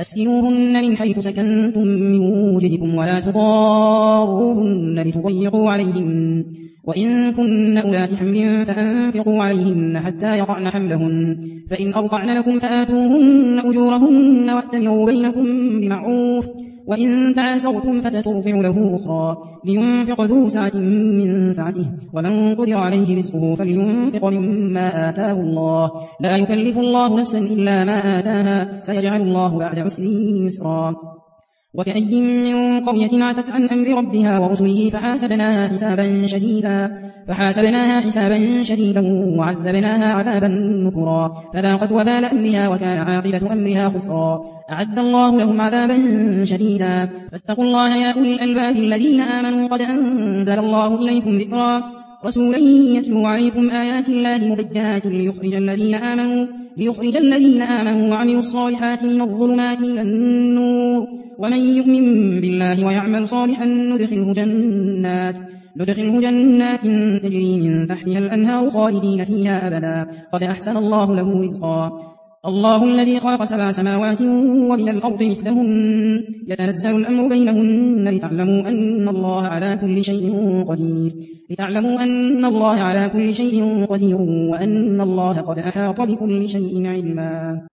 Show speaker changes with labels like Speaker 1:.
Speaker 1: أسكنوهن من حيث سكنتم من وجدكم ولا تضاروهن لتضيقوا عليهن وإن كن أولات حمل فأنفقوا عليهن حتى يضعن حملهن فإن أرضعن لكم فآتوهن أجورهن وأتمروا بينكم بمعروف وإن تعاسرتم فسترضع له أخرى لينفق ذو سعة من سعته ومن قدر عليه رزقه فلينفق مما آتاه الله لا يكلف الله نفسا إلا ما آتاها سيجعل الله بعد عسر يسرا وكأي من قرية عتت عن أمر ربها ورسله فحاسبناها حسابا شديدا وعذبناها عذابا نكرا فذاقت وبال أمرها وكان عاقبة أمرها خسرا أعد الله لهم عذابا شديدا فاتقوا الله يا أولي الألباب الذين آمنوا قد أنزل الله إليكم ذكرا رسولا يتلو عليكم آيات الله مبينات ليخرج الذين آمنوا وعملوا الصالحات من الظلمات إلى النور ومن يؤمن بالله ويعمل صالحا ندخله جنات تجري من تحتها الأنهار خالدين فيها أبدا قد أحسن الله له رزقا الله الذي خلق 7 سماوات ومن الأرض مثلهن يتنزل الأمر بينهن لتعلموا أن الله على كل شيء قدير وأن الله قد أحاط بكل شيء علما